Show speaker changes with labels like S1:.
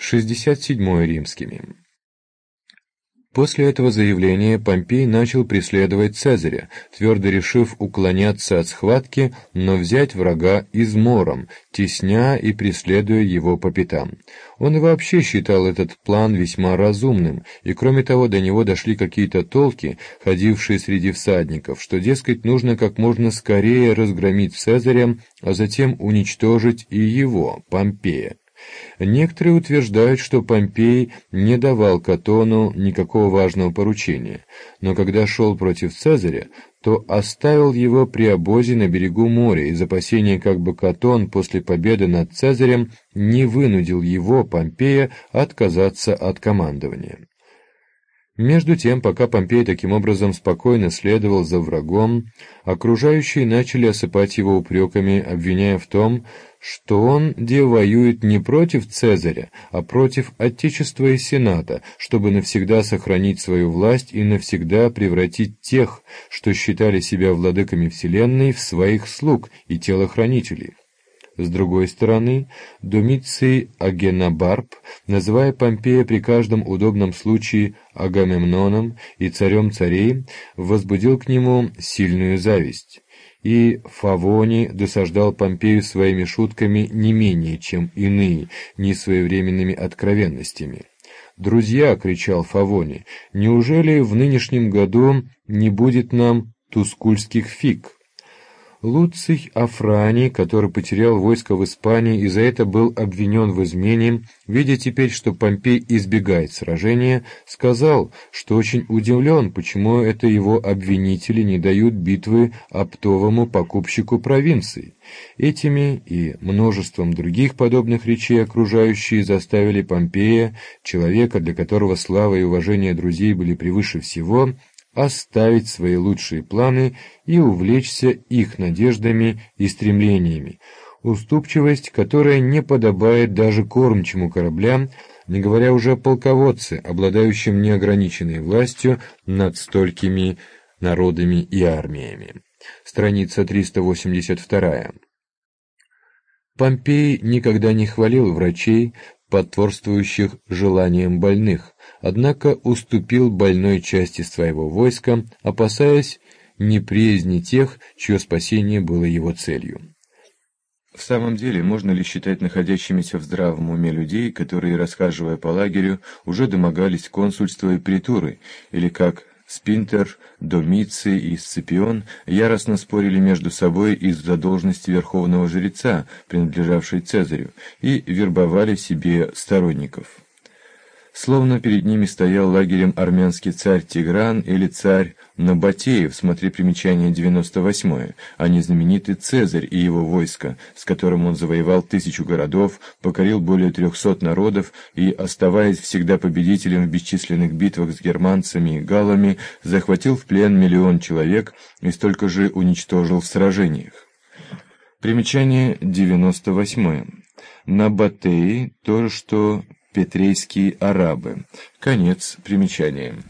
S1: 67 римскими. После этого заявления Помпей начал преследовать Цезаря, твердо решив уклоняться от схватки, но взять врага измором, тесня и преследуя его по пятам. Он и вообще считал этот план весьма разумным, и кроме того до него дошли какие-то толки, ходившие среди всадников, что, дескать, нужно как можно скорее разгромить Цезаря, а затем уничтожить и его, Помпея. Некоторые утверждают, что Помпей не давал Катону никакого важного поручения, но когда шел против Цезаря, то оставил его при обозе на берегу моря из опасения, как бы Катон после победы над Цезарем не вынудил его, Помпея, отказаться от командования. Между тем, пока Помпей таким образом спокойно следовал за врагом, окружающие начали осыпать его упреками, обвиняя в том, что он воюет не против Цезаря, а против Отечества и Сената, чтобы навсегда сохранить свою власть и навсегда превратить тех, что считали себя владыками вселенной, в своих слуг и телохранителей. С другой стороны, Домиций Агенобарб, называя Помпея при каждом удобном случае Агамемноном и царем царей, возбудил к нему сильную зависть. И Фавоний досаждал Помпею своими шутками не менее, чем иные, несвоевременными откровенностями. «Друзья!» — кричал Фавоний, — «неужели в нынешнем году не будет нам тускульских фиг?» Луций Афраний, который потерял войско в Испании и за это был обвинен в измене, видя теперь, что Помпей избегает сражения, сказал, что очень удивлен, почему это его обвинители не дают битвы оптовому покупщику провинций. Этими и множеством других подобных речей окружающие заставили Помпея, человека, для которого слава и уважение друзей были превыше всего, оставить свои лучшие планы и увлечься их надеждами и стремлениями, уступчивость, которая не подобает даже кормчему корабля, не говоря уже о полководце, обладающем неограниченной властью над столькими народами и армиями. Страница 382. Помпей никогда не хвалил врачей, потворствующих желаниям больных, однако уступил больной части своего войска, опасаясь неприязни тех, чье спасение было его целью. В самом деле, можно ли считать находящимися в здравом уме людей, которые, расхаживая по лагерю, уже домогались консульства и претуры, или как Спинтер, Домиций и Сципион яростно спорили между собой из-за должности верховного жреца, принадлежавшей Цезарю, и вербовали себе сторонников. Словно перед ними стоял лагерем армянский царь Тигран или царь Набатеев, смотри примечание 98, а не знаменитый Цезарь и его войско, с которым он завоевал 1000 городов, покорил более 300 народов и, оставаясь всегда победителем в бесчисленных битвах с германцами и галлами, захватил в плен 1 000 000 человек и столько же уничтожил в сражениях. Примечание 98. Набатеи — то же, что петрейские арабы. Конец примечания.